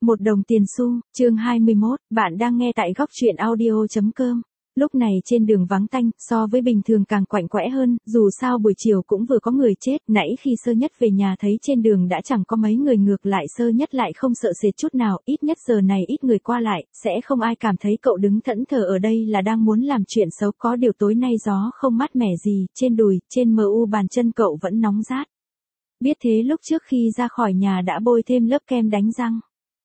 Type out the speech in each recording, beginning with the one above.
Một đồng tiền xu, chương 21, bạn đang nghe tại góc truyện audio.com. Lúc này trên đường vắng tanh, so với bình thường càng quạnh quẽ hơn, dù sao buổi chiều cũng vừa có người chết, nãy khi Sơ Nhất về nhà thấy trên đường đã chẳng có mấy người, ngược lại Sơ Nhất lại không sợ sệt chút nào, ít nhất giờ này ít người qua lại, sẽ không ai cảm thấy cậu đứng thẫn thờ ở đây là đang muốn làm chuyện xấu. Có điều tối nay gió không mát mẻ gì, trên đùi, trên mu bàn chân cậu vẫn nóng rát. Biết thế lúc trước khi ra khỏi nhà đã bôi thêm lớp kem đánh răng.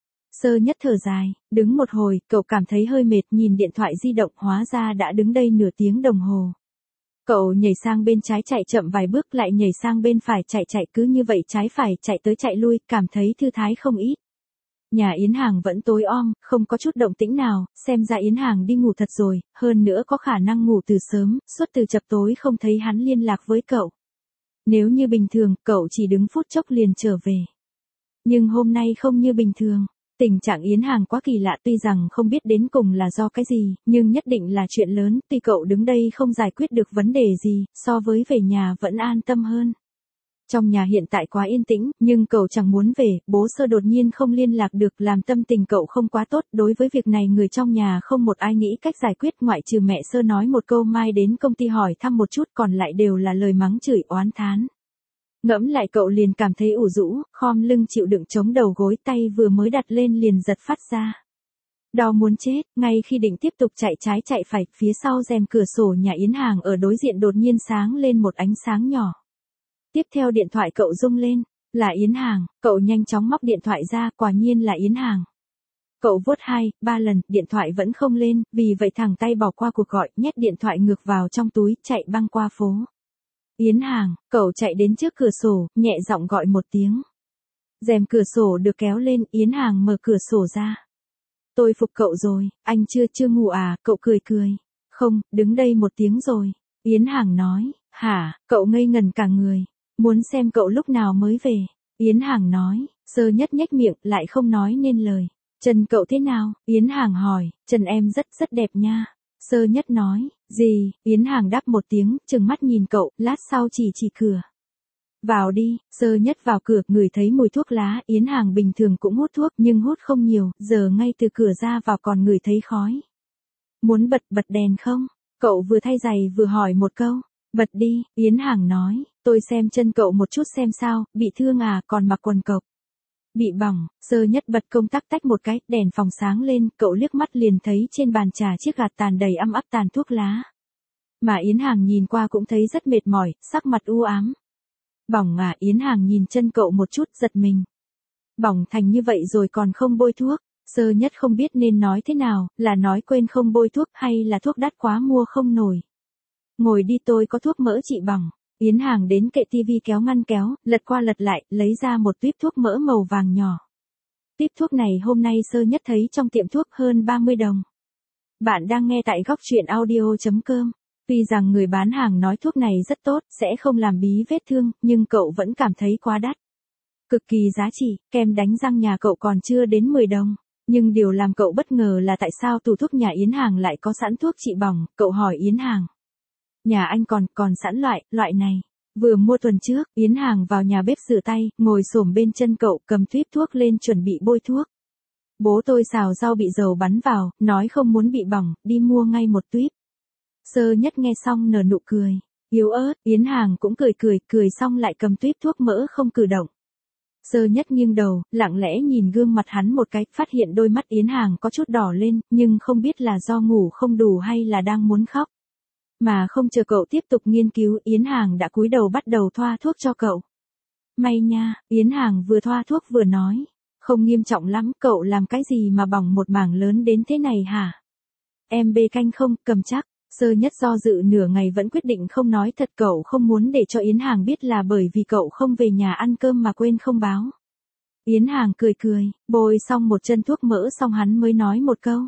Sơ Nhất thở dài, đứng một hồi, cậu cảm thấy hơi mệt, nhìn điện thoại di động, hóa ra đã đứng đây nửa tiếng đồng hồ. Cậu nhảy sang bên trái chạy chậm vài bước, lại nhảy sang bên phải chạy cứ như vậy trái phải chạy tới chạy lui, cảm thấy thư thái không ít. Nhà Yến Hàng vẫn tối om, không có chút động tĩnh nào, xem ra Yến Hàng đi ngủ thật rồi, hơn nữa có khả năng ngủ từ sớm, suốt từ chập tối không thấy hắn liên lạc với cậu. Nếu như bình thường, cậu chỉ đứng phút chốc liền trở về. Nhưng hôm nay không như bình thường. Tình trạng Yến Hàng quá kỳ lạ, tuy rằng không biết đến cùng là do cái gì, nhưng nhất định là chuyện lớn, tuy cậu đứng đây không giải quyết được vấn đề gì, so với về nhà vẫn an tâm hơn. Trong nhà hiện tại quá yên tĩnh, nhưng cậu chẳng muốn về, bố Sơ đột nhiên không liên lạc được làm tâm tình cậu không quá tốt, đối với việc này người trong nhà không một ai nghĩ cách giải quyết ngoại trừ mẹ Sơ nói một câu mai đến công ty hỏi thăm một chút, còn lại đều là lời mắng chửi oán thán. Ngẫm lại cậu liền cảm thấy ủ rũ, khom lưng chịu đựng chống đầu gối, tay vừa mới đặt lên liền giật phát ra. Đau muốn chết, ngay khi định tiếp tục chạy trái chạy phải, phía sau rèm cửa sổ nhà Yến Hàng ở đối diện đột nhiên sáng lên một ánh sáng nhỏ. Tiếp theo điện thoại cậu rung lên, là Yến Hàng, cậu nhanh chóng móc điện thoại ra, quả nhiên là Yến Hàng. Cậu vuốt 2-3 lần, điện thoại vẫn không lên, vì vậy thẳng tay bỏ qua cuộc gọi, nhét điện thoại ngược vào trong túi, chạy băng qua phố. Yến Hàng, cậu chạy đến trước cửa sổ, nhẹ giọng gọi một tiếng. Rèm cửa sổ được kéo lên, Yến Hàng mở cửa sổ ra. Tôi phục cậu rồi, anh chưa ngủ à, cậu cười. Không, đứng đây một tiếng rồi. Yến Hàng nói, hả, cậu ngây ngần cả người. Muốn xem cậu lúc nào mới về. Yến Hàng nói, Sơ Nhất nhếch miệng, lại không nói nên lời. Chân cậu thế nào? Yến Hàng hỏi, chân em rất đẹp nha. Sơ Nhất nói, gì? Yến Hàng đáp một tiếng, trừng mắt nhìn cậu, lát sau chỉ cửa. Vào đi. Sơ Nhất vào cửa, ngửi thấy mùi thuốc lá. Yến Hàng bình thường cũng hút thuốc, nhưng hút không nhiều, giờ ngay từ cửa ra vào còn ngửi thấy khói. Muốn bật đèn không? Cậu vừa thay giày vừa hỏi một câu. Bật đi. Yến Hàng nói, tôi xem chân cậu một chút xem sao, bị thương à, còn mặc quần cộc. Bị bỏng. Sơ Nhất bật công tắc tách một cái, đèn phòng sáng lên, cậu liếc mắt liền thấy trên bàn trà chiếc gạt tàn đầy ắp tàn thuốc lá. Mà Yến Hàng nhìn qua cũng thấy rất mệt mỏi, sắc mặt u ám. Bỏng à? Yến Hàng nhìn chân cậu một chút, giật mình. Bỏng thành như vậy rồi còn không bôi thuốc. Sơ Nhất không biết nên nói thế nào, là nói quên không bôi thuốc hay là thuốc đắt quá mua không nổi. Ngồi đi, tôi có thuốc mỡ trị bỏng. Yến Hàng đến kệ tivi kéo ngăn kéo, lật qua lật lại, lấy ra một tuýp thuốc mỡ màu vàng nhỏ. Tuýp thuốc này hôm nay Sơ Nhất thấy trong tiệm thuốc hơn 30 đồng. Bạn đang nghe tại góc truyện audio.com. Tuy rằng người bán hàng nói thuốc này rất tốt, sẽ không làm bí vết thương, nhưng cậu vẫn cảm thấy quá đắt. Cực kỳ giá trị, kem đánh răng nhà cậu còn chưa đến 10 đồng. Nhưng điều làm cậu bất ngờ là tại sao tủ thuốc nhà Yến Hàng lại có sẵn thuốc trị bỏng, cậu hỏi Yến Hàng. Nhà anh còn sẵn loại này. Vừa mua tuần trước. Yến Hàng vào nhà bếp rửa tay, ngồi xổm bên chân cậu, cầm tuýp thuốc lên chuẩn bị bôi thuốc. Bố tôi xào rau bị dầu bắn vào, nói không muốn bị bỏng, đi mua ngay một tuýp. Sơ Nhất nghe xong nở nụ cười yếu ớt. Yến Hàng cũng cười xong lại cầm tuýp thuốc mỡ không cử động. Sơ Nhất nghiêng đầu, lặng lẽ nhìn gương mặt hắn một cái, phát hiện đôi mắt Yến Hàng có chút đỏ lên, nhưng không biết là do ngủ không đủ hay là đang muốn khóc. Mà không chờ cậu tiếp tục nghiên cứu, Yến Hàng đã cúi đầu bắt đầu thoa thuốc cho cậu. May nha. Yến Hàng vừa thoa thuốc vừa nói. Không nghiêm trọng lắm, cậu làm cái gì mà bỏng một mảng lớn đến thế này hả? Em bê canh không, cầm chắc. Sơ Nhất do dự nửa ngày vẫn quyết định không nói thật, cậu không muốn để cho Yến Hàng biết là bởi vì cậu không về nhà ăn cơm mà quên không báo. Yến Hàng cười, bôi xong một chân thuốc mỡ xong hắn mới nói một câu.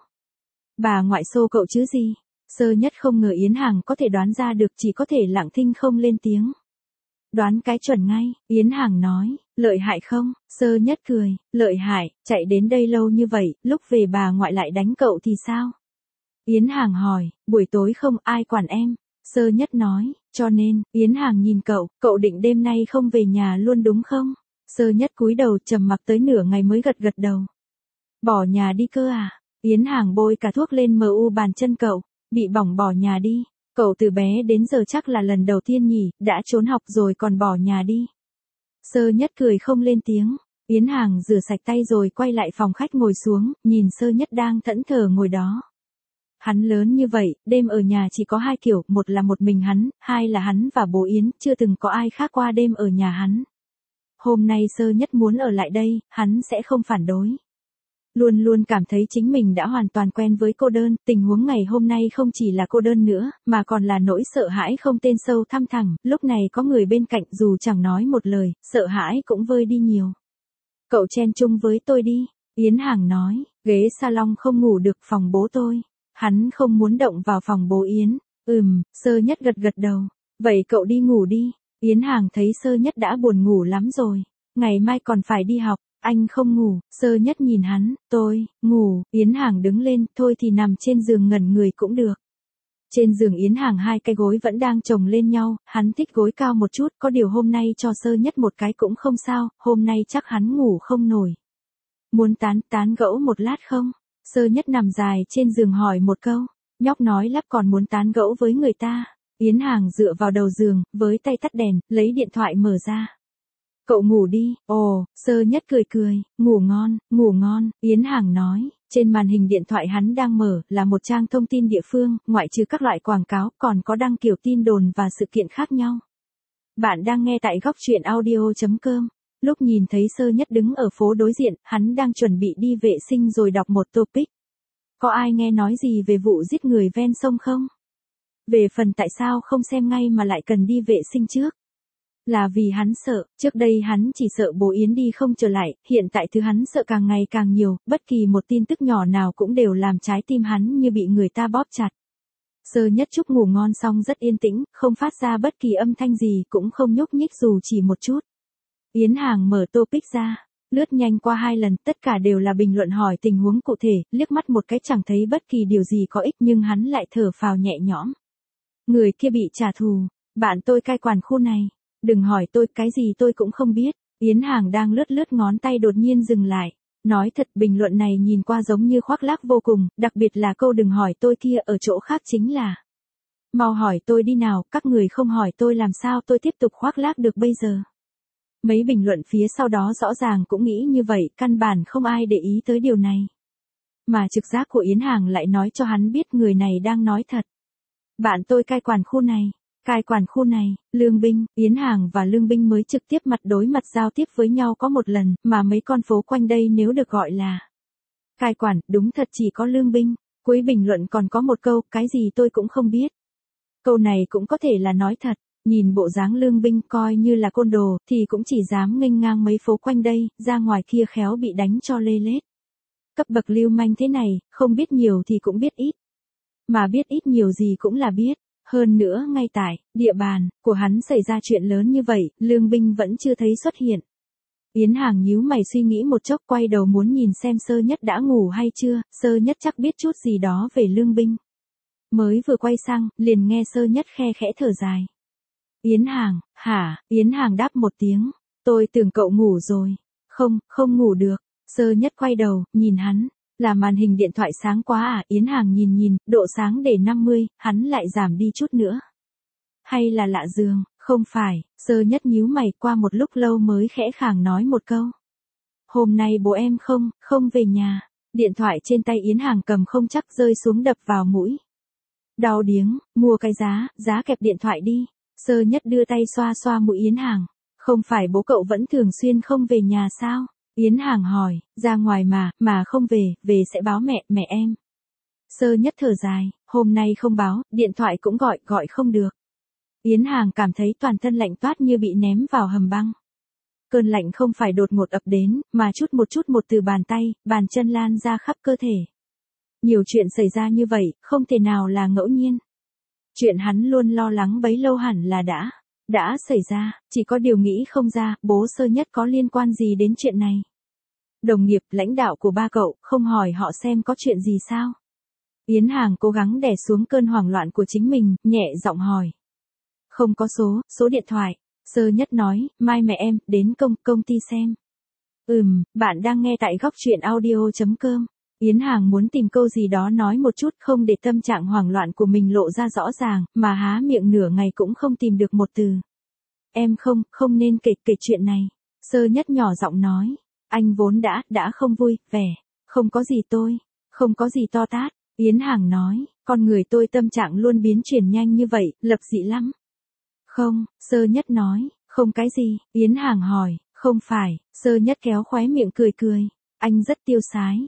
Bà ngoại xô cậu chứ gì? Sơ Nhất không ngờ Yến Hàng có thể đoán ra được, chỉ có thể lặng thinh không lên tiếng. Đoán cái chuẩn ngay. Yến Hàng nói, lợi hại không? Sơ Nhất cười, lợi hại, chạy đến đây lâu như vậy, lúc về bà ngoại lại đánh cậu thì sao? Yến Hàng hỏi, buổi tối không ai quản em. Sơ Nhất nói, cho nên. Yến Hàng nhìn cậu định đêm nay không về nhà luôn đúng không? Sơ Nhất cúi đầu trầm mặc tới nửa ngày mới gật đầu. Bỏ nhà đi cơ à? Yến Hàng bôi cả thuốc lên mu bàn chân cậu, bị bỏng bỏ nhà đi. Cậu từ bé đến giờ chắc là lần đầu tiên nhỉ, đã trốn học rồi còn bỏ nhà đi. Sơ Nhất cười không lên tiếng. Yến Hàng rửa sạch tay rồi quay lại phòng khách ngồi xuống, nhìn Sơ Nhất đang thẫn thờ ngồi đó. Hắn lớn như vậy, đêm ở nhà chỉ có hai kiểu, một là một mình hắn, hai là hắn và bố Yến, chưa từng có ai khác qua đêm ở nhà hắn. Hôm nay Sơ Nhất muốn ở lại đây, hắn sẽ không phản đối. Luôn luôn cảm thấy chính mình đã hoàn toàn quen với cô đơn, tình huống ngày hôm nay không chỉ là cô đơn nữa, mà còn là nỗi sợ hãi không tên sâu thăm thẳm, lúc này có người bên cạnh dù chẳng nói một lời, sợ hãi cũng vơi đi nhiều. Cậu chen chung với tôi đi, Yến Hàng nói, ghế salon không ngủ được phòng bố tôi. Hắn không muốn động vào phòng bố Yến. Sơ Nhất gật gật đầu. Vậy cậu đi ngủ đi. Yến Hàng thấy Sơ Nhất đã buồn ngủ lắm rồi. Ngày mai còn phải đi học. Anh không ngủ. Sơ Nhất nhìn hắn. Tôi, ngủ. Yến Hàng đứng lên. Thôi thì nằm trên giường ngẩn người cũng được. Trên giường Yến Hàng hai cái gối vẫn đang chồng lên nhau. Hắn thích gối cao một chút. Có điều hôm nay cho Sơ Nhất một cái cũng không sao. Hôm nay chắc hắn ngủ không nổi. Muốn tán gẫu một lát không? Sơ Nhất nằm dài trên giường hỏi một câu. Nhóc nói lắp còn muốn tán gẫu với người ta. Yến Hàng dựa vào đầu giường, với tay tắt đèn, lấy điện thoại mở ra. Cậu ngủ đi. Ồ, Sơ Nhất cười. Ngủ ngon, Yến Hàng nói. Trên màn hình điện thoại hắn đang mở là một trang thông tin địa phương, ngoại trừ các loại quảng cáo, còn có đăng kiểu tin đồn và sự kiện khác nhau. Bạn đang nghe tại góc truyện audio.com. Lúc nhìn thấy Sơ Nhất đứng ở phố đối diện, hắn đang chuẩn bị đi vệ sinh rồi đọc một topic. Có ai nghe nói gì về vụ giết người ven sông không? Về phần tại sao không xem ngay mà lại cần đi vệ sinh trước? Là vì hắn sợ, trước đây hắn chỉ sợ bố Yến đi không trở lại, hiện tại thứ hắn sợ càng ngày càng nhiều, bất kỳ một tin tức nhỏ nào cũng đều làm trái tim hắn như bị người ta bóp chặt. Sơ Nhất chúc ngủ ngon xong rất yên tĩnh, không phát ra bất kỳ âm thanh gì cũng không nhúc nhích dù chỉ một chút. Yến Hàng mở topic ra, lướt nhanh qua 2 lần, tất cả đều là bình luận hỏi tình huống cụ thể, liếc mắt một cái chẳng thấy bất kỳ điều gì có ích nhưng hắn lại thở phào nhẹ nhõm. Người kia bị trả thù, bạn tôi cai quản khu này, đừng hỏi tôi, cái gì tôi cũng không biết. Yến Hàng đang lướt ngón tay đột nhiên dừng lại. Nói thật bình luận này nhìn qua giống như khoác lác vô cùng, đặc biệt là câu đừng hỏi tôi kia ở chỗ khác chính là. Mau hỏi tôi đi nào, các người không hỏi tôi làm sao tôi tiếp tục khoác lác được bây giờ. Mấy bình luận phía sau đó rõ ràng cũng nghĩ như vậy, căn bản không ai để ý tới điều này. Mà trực giác của Yến Hàng lại nói cho hắn biết người này đang nói thật. Bạn tôi cai quản khu này, Lương Binh, Yến Hàng và Lương Binh mới trực tiếp mặt đối mặt giao tiếp với nhau có một lần, mà mấy con phố quanh đây nếu được gọi là cai quản, đúng thật chỉ có Lương Binh. Cuối bình luận còn có một câu, cái gì tôi cũng không biết. Câu này cũng có thể là nói thật. Nhìn bộ dáng Lương Binh coi như là côn đồ, thì cũng chỉ dám nghênh ngang mấy phố quanh đây, ra ngoài kia khéo bị đánh cho lê lết. Cấp bậc lưu manh thế này, không biết nhiều thì cũng biết ít. Mà biết ít nhiều gì cũng là biết. Hơn nữa ngay tại địa bàn của hắn xảy ra chuyện lớn như vậy, Lương Binh vẫn chưa thấy xuất hiện. Yến Hàng nhíu mày suy nghĩ một chốc, quay đầu muốn nhìn xem Sơ Nhất đã ngủ hay chưa, Sơ Nhất chắc biết chút gì đó về Lương Binh. Mới vừa quay sang, liền nghe Sơ Nhất khe khẽ thở dài. Yến Hàng, hả? Yến Hàng đáp một tiếng. Tôi tưởng cậu ngủ rồi. Không ngủ được. Sơ Nhất quay đầu, nhìn hắn. Là màn hình điện thoại sáng quá à? Yến Hàng nhìn, độ sáng để 50, hắn lại giảm đi chút nữa. Hay là lạ giường? Không phải. Sơ Nhất nhíu mày, qua một lúc lâu mới khẽ khàng nói một câu. Hôm nay bố em không về nhà. Điện thoại trên tay Yến Hàng cầm không chắc rơi xuống đập vào mũi. Đau điếng, mua cái giá kẹp điện thoại đi. Sơ Nhất đưa tay xoa mũi Yến Hàng. Không phải bố cậu vẫn thường xuyên không về nhà sao? Yến Hàng hỏi, ra ngoài mà không về sẽ báo mẹ em. Sơ Nhất thở dài, hôm nay không báo, điện thoại cũng gọi không được. Yến Hàng cảm thấy toàn thân lạnh toát như bị ném vào hầm băng. Cơn lạnh không phải đột ngột ập đến, mà chút một từ bàn tay, bàn chân lan ra khắp cơ thể. Nhiều chuyện xảy ra như vậy, không thể nào là ngẫu nhiên. Chuyện hắn luôn lo lắng bấy lâu hẳn là đã xảy ra, chỉ có điều nghĩ không ra, bố Sơ Nhất có liên quan gì đến chuyện này. Đồng nghiệp, lãnh đạo của ba cậu, không hỏi họ xem có chuyện gì sao? Yến Hàng cố gắng đè xuống cơn hoảng loạn của chính mình, nhẹ giọng hỏi. Không có số điện thoại. Sơ Nhất nói, mai mẹ em đến công ty xem. Bạn đang nghe tại góc chuyện audio.com. Yến Hàng muốn tìm câu gì đó nói một chút không để tâm trạng hoảng loạn của mình lộ ra rõ ràng, mà há miệng nửa ngày cũng không tìm được một từ. Em không nên kể chuyện này. Sơ Nhất nhỏ giọng nói. Anh vốn đã không vui, vẻ. Không có gì không có gì to tát. Yến Hàng nói, con người tôi tâm trạng luôn biến chuyển nhanh như vậy, lập dị lắm. Không, Sơ Nhất nói, không cái gì, Yến Hàng hỏi, không phải, Sơ Nhất kéo khóe miệng cười, anh rất tiêu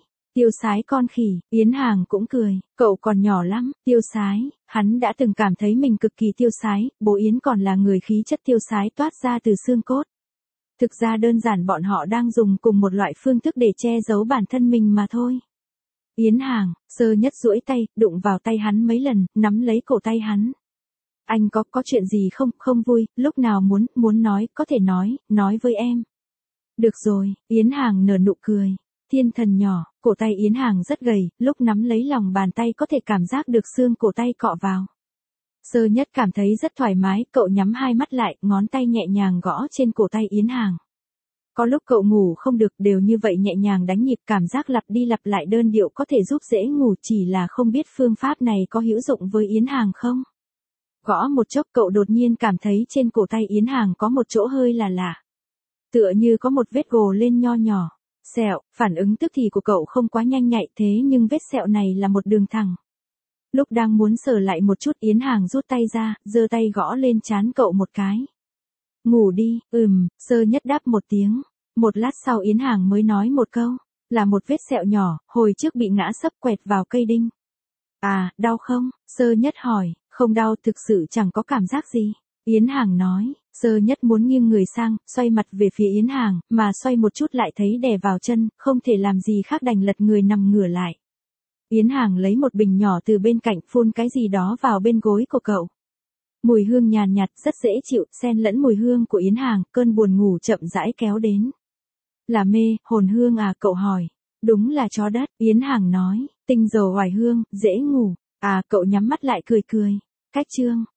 sái con khỉ, Yến Hàng cũng cười, cậu còn nhỏ lắm, tiêu sái, hắn đã từng cảm thấy mình cực kỳ tiêu sái, bố Yến còn là người khí chất tiêu sái toát ra từ xương cốt. Thực ra đơn giản bọn họ đang dùng cùng một loại phương thức để che giấu bản thân mình mà thôi. Yến Hàng, Sơ Nhất duỗi tay, đụng vào tay hắn mấy lần, nắm lấy cổ tay hắn. Anh có chuyện gì không vui, lúc nào muốn nói, có thể nói với em. Được rồi, Yến Hàng nở nụ cười. Thiên thần nhỏ, cổ tay Yến Hàng rất gầy, lúc nắm lấy lòng bàn tay có thể cảm giác được xương cổ tay cọ vào. Sơ Nhất cảm thấy rất thoải mái, cậu nhắm hai mắt lại, ngón tay nhẹ nhàng gõ trên cổ tay Yến Hàng. Có lúc cậu ngủ không được đều như vậy nhẹ nhàng đánh nhịp, cảm giác lặp đi lặp lại đơn điệu có thể giúp dễ ngủ, chỉ là không biết phương pháp này có hữu dụng với Yến Hàng không. Gõ một chốc cậu đột nhiên cảm thấy trên cổ tay Yến Hàng có một chỗ hơi là lạ. Tựa như có một vết gồ lên nho nhỏ. Sẹo, phản ứng tức thì của cậu không quá nhanh nhạy thế nhưng vết sẹo này là một đường thẳng. Lúc đang muốn sờ lại một chút Yến Hàng rút tay ra, giơ tay gõ lên trán cậu một cái. Ngủ đi, Sơ Nhất đáp một tiếng. Một lát sau Yến Hàng mới nói một câu, là một vết sẹo nhỏ, hồi trước bị ngã sấp quẹt vào cây đinh. À, đau không? Sơ Nhất hỏi, không đau, thực sự chẳng có cảm giác gì. Yến Hàng nói, Sơ Nhất muốn nghiêng người sang, xoay mặt về phía Yến Hàng, mà xoay một chút lại thấy đè vào chân, không thể làm gì khác đành lật người nằm ngửa lại. Yến Hàng lấy một bình nhỏ từ bên cạnh phun cái gì đó vào bên gối của cậu. Mùi hương nhàn nhạt rất dễ chịu, xen lẫn mùi hương của Yến Hàng, cơn buồn ngủ chậm rãi kéo đến. Là mê, hồn hương à, cậu hỏi. Đúng là chó đất, Yến Hàng nói, tinh dầu oải hương, dễ ngủ. À, cậu nhắm mắt lại cười. Cách chương